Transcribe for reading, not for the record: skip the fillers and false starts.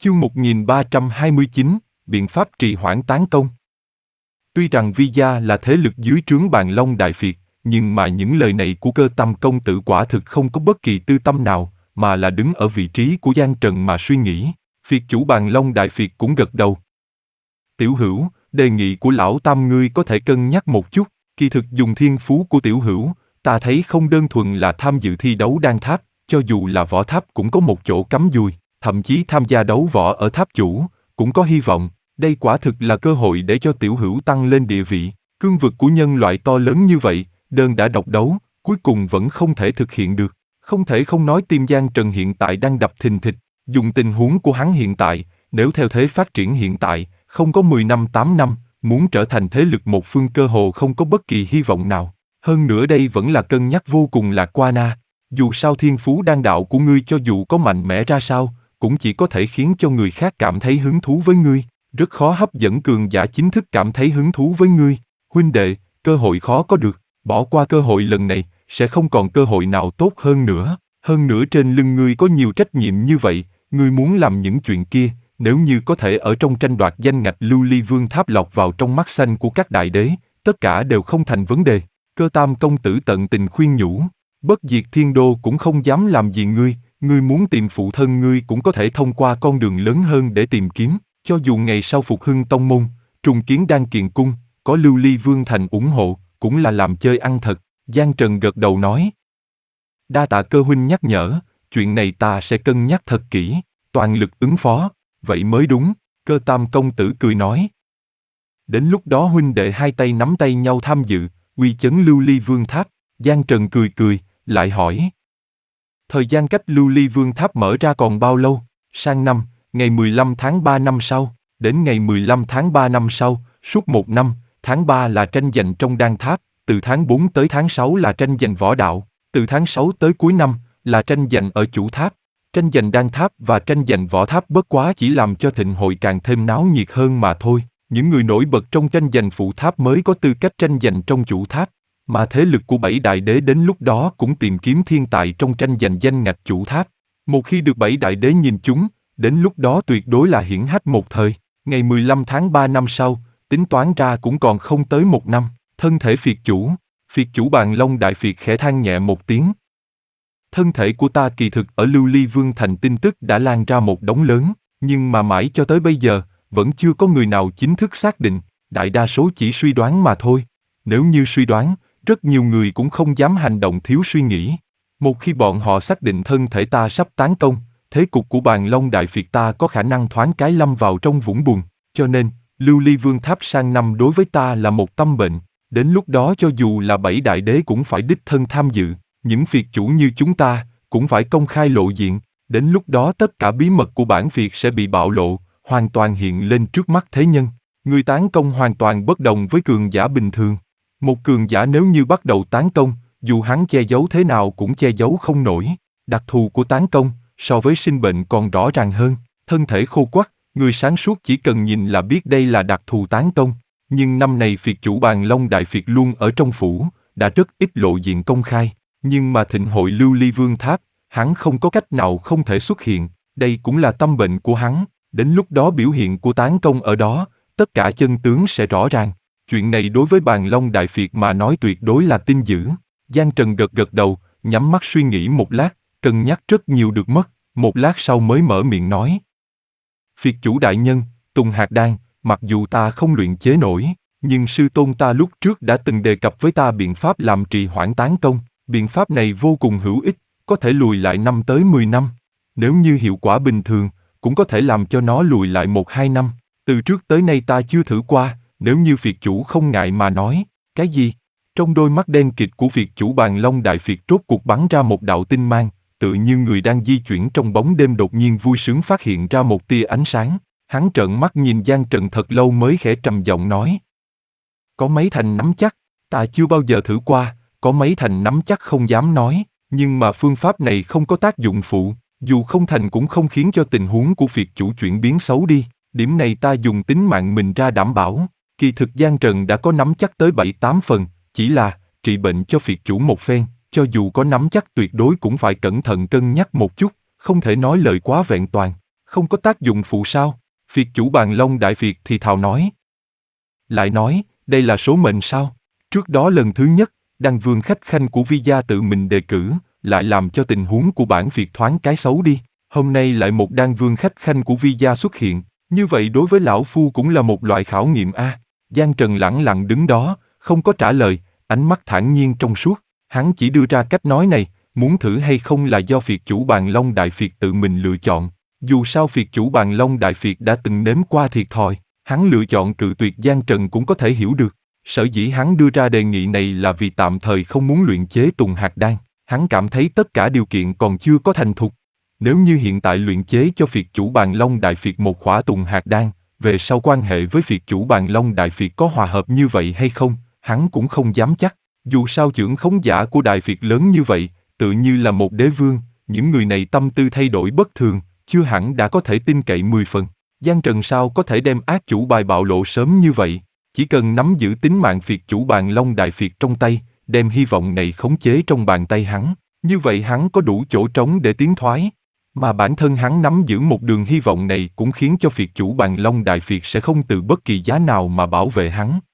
Chương 1329, biện pháp trì hoãn tán công. Tuy rằng Vi Gia là thế lực dưới trướng Bàn Long Đại Phiệt, nhưng mà những lời này của Cơ Tâm công tử quả thực không có bất kỳ tư tâm nào, mà là đứng ở vị trí của Giang Trần mà suy nghĩ. Phiệt chủ Bàn Long Đại Phiệt cũng gật đầu. Tiểu Hữu, đề nghị của lão Tam ngươi có thể cân nhắc một chút. Kỳ thực dùng thiên phú của Tiểu Hữu, ta thấy không đơn thuần là tham dự thi đấu đan tháp, cho dù là võ tháp cũng có một chỗ cắm dùi, thậm chí tham gia đấu võ ở tháp chủ, cũng có hy vọng. Đây quả thực là cơ hội để cho Tiểu Hữu tăng lên địa vị. Cương vực của nhân loại to lớn như vậy, đơn đã độc đấu, cuối cùng vẫn không thể thực hiện được. Không thể không nói tim Giang Trần hiện tại đang đập thình thịch. Dùng tình huống của hắn hiện tại, nếu theo thế phát triển hiện tại, không có 10 năm 8 năm, muốn trở thành thế lực một phương cơ hồ không có bất kỳ hy vọng nào. Hơn nữa đây vẫn là cân nhắc vô cùng lạc quan a. Dù sao thiên phú đan đạo của ngươi cho dù có mạnh mẽ ra sao, cũng chỉ có thể khiến cho người khác cảm thấy hứng thú với ngươi, rất khó hấp dẫn cường giả chính thức cảm thấy hứng thú với ngươi. Huynh đệ, cơ hội khó có được, bỏ qua cơ hội lần này, sẽ không còn cơ hội nào tốt hơn nữa. Hơn nữa trên lưng ngươi có nhiều trách nhiệm như vậy, ngươi muốn làm những chuyện kia, nếu như có thể ở trong tranh đoạt danh ngạch Lưu Ly Vương Tháp lọt vào trong mắt xanh của các đại đế, tất cả đều không thành vấn đề. Cơ Tam công tử tận tình khuyên nhủ, Bất Diệt Thiên Đô cũng không dám làm gì ngươi muốn tìm phụ thân ngươi cũng có thể thông qua con đường lớn hơn để tìm kiếm, cho dù ngày sau phục hưng tông môn, trùng kiến Đan Kiền Cung, có Lưu Ly Vương thành ủng hộ, cũng là làm chơi ăn thật. Giang Trần gật đầu nói. Đa tạ Cơ huynh nhắc nhở, chuyện này ta sẽ cân nhắc thật kỹ, toàn lực ứng phó, vậy mới đúng, Cơ Tam công tử cười nói. Đến lúc đó huynh đệ hai tay nắm tay nhau tham dự, uy chấn Lưu Ly Vương Tháp. Giang Trần cười, lại hỏi. Thời gian cách Lưu Ly Vương Tháp mở ra còn bao lâu? Sang năm, ngày 15 tháng 3 năm sau, đến ngày 15 tháng 3 năm sau, suốt một năm, tháng 3 là tranh giành trong đan tháp, từ tháng 4 tới tháng 6 là tranh giành võ đạo, từ tháng 6 tới cuối năm, là tranh giành ở chủ tháp. Tranh giành đan tháp và tranh giành võ tháp bất quá chỉ làm cho thịnh hội càng thêm náo nhiệt hơn mà thôi. Những người nổi bật trong tranh giành phụ tháp mới có tư cách tranh giành trong chủ tháp, mà thế lực của bảy đại đế đến lúc đó cũng tìm kiếm thiên tài trong tranh giành danh ngạch chủ tháp. Một khi được bảy đại đế nhìn chúng, đến lúc đó tuyệt đối là hiển hách một thời. Ngày 15 tháng 3 năm sau, tính toán ra cũng còn không tới một năm. Thân thể phiệt chủ Bàn Long Đại Phiệt khẽ than nhẹ một tiếng. Thân thể của ta kỳ thực ở Lưu Ly Vương thành tin tức đã lan ra một đống lớn, nhưng mà mãi cho tới bây giờ, vẫn chưa có người nào chính thức xác định, đại đa số chỉ suy đoán mà thôi. Nếu như suy đoán, rất nhiều người cũng không dám hành động thiếu suy nghĩ. Một khi bọn họ xác định thân thể ta sắp tán công, thế cục của Bàn Long Đại Phiệt ta có khả năng thoáng cái lâm vào trong vũng bùn, cho nên, Lưu Ly Vương Tháp sang năm đối với ta là một tâm bệnh. Đến lúc đó cho dù là bảy đại đế cũng phải đích thân tham dự, những phiệt chủ như chúng ta, cũng phải công khai lộ diện. Đến lúc đó tất cả bí mật của bản phiệt sẽ bị bạo lộ, hoàn toàn hiện lên trước mắt thế nhân. Người tán công hoàn toàn bất đồng với cường giả bình thường. Một cường giả nếu như bắt đầu tán công, dù hắn che giấu thế nào cũng che giấu không nổi. Đặc thù của tán công, so với sinh bệnh còn rõ ràng hơn. Thân thể khô quắt, người sáng suốt chỉ cần nhìn là biết đây là đặc thù tán công. Nhưng năm này phiệt chủ Bàn Long Đại Phiệt luôn ở trong phủ, đã rất ít lộ diện công khai. Nhưng mà thịnh hội Lưu Ly Vương Tháp, hắn không có cách nào không thể xuất hiện. Đây cũng là tâm bệnh của hắn. Đến lúc đó biểu hiện của tán công ở đó, tất cả chân tướng sẽ rõ ràng. Chuyện này đối với Bàn Long Đại Phiệt mà nói tuyệt đối là tin dữ. Giang Trần gật đầu, nhắm mắt suy nghĩ một lát, cân nhắc rất nhiều được mất, một lát sau mới mở miệng nói. Phiệt chủ đại nhân, Tùng Hạt Đan, mặc dù ta không luyện chế nổi, nhưng sư tôn ta lúc trước đã từng đề cập với ta biện pháp làm trì hoãn tán công. Biện pháp này vô cùng hữu ích, có thể lùi lại 5 tới 10 năm. Nếu như hiệu quả bình thường, cũng có thể làm cho nó lùi lại 1-2 năm. Từ trước tới nay ta chưa thử qua, nếu như phiệt chủ không ngại mà nói. Cái gì? Trong đôi mắt đen kịt của phiệt chủ Bàn Long Đại Phiệt rốt cuộc bắn ra một đạo tinh mang, tự như người đang di chuyển trong bóng đêm đột nhiên vui sướng phát hiện ra một tia ánh sáng. Hắn trợn mắt nhìn Giang Trần thật lâu mới khẽ trầm giọng nói. Có mấy thành nắm chắc, ta chưa bao giờ thử qua, có mấy thành nắm chắc không dám nói, nhưng mà phương pháp này không có tác dụng phụ, dù không thành cũng không khiến cho tình huống của phiệt chủ chuyển biến xấu đi, điểm này ta dùng tính mạng mình ra đảm bảo. Kỳ thực Giang Trần đã có nắm chắc tới 7-8 phần, chỉ là trị bệnh cho phiệt chủ một phen, cho dù có nắm chắc tuyệt đối cũng phải cẩn thận cân nhắc một chút, không thể nói lời quá vẹn toàn. Không có tác dụng phụ sao? Phiệt chủ Bàn Long Đại Phiệt thì thào nói. Lại nói, đây là số mệnh sao? Trước đó lần thứ nhất, Đan Vương khách khanh của Vi gia tự mình đề cử, lại làm cho tình huống của bản Phiệt thoáng cái xấu đi. Hôm nay lại một Đan Vương khách khanh của Vi gia xuất hiện, như vậy đối với lão phu cũng là một loại khảo nghiệm a. Giang Trần lẳng lặng đứng đó, không có trả lời, ánh mắt thản nhiên trong suốt. Hắn chỉ đưa ra cách nói này, muốn thử hay không là do Phiệt chủ Bàn Long Đại Phiệt tự mình lựa chọn. Dù sao Phiệt chủ Bàn Long Đại Phiệt đã từng nếm qua thiệt thòi, hắn lựa chọn cự tuyệt Giang Trần cũng có thể hiểu được. Sở dĩ hắn đưa ra đề nghị này là vì tạm thời không muốn luyện chế Tùng Hạt Đan. Hắn cảm thấy tất cả điều kiện còn chưa có thành thục. Nếu như hiện tại luyện chế cho Phiệt chủ Bàn Long Đại Phiệt một khỏa Tùng Hạt Đan, về sau quan hệ với Phiệt chủ Bàn Long Đại Phiệt có hòa hợp như vậy hay không, hắn cũng không dám chắc. Dù sao chưởng khống giả của Đại Phiệt lớn như vậy, tự như là một đế vương, những người này tâm tư thay đổi bất thường, chưa hẳn đã có thể tin cậy 10 phần. Giang Trần sao có thể đem ác chủ bài bạo lộ sớm như vậy? Chỉ cần nắm giữ tính mạng Phiệt chủ Bàn Long Đại Phiệt trong tay, đem hy vọng này khống chế trong bàn tay hắn, như vậy hắn có đủ chỗ trống để tiến thoái. Mà bản thân hắn nắm giữ một đường hy vọng này cũng khiến cho Phiệt chủ Bàn Long Đại Phiệt sẽ không từ bất kỳ giá nào mà bảo vệ hắn.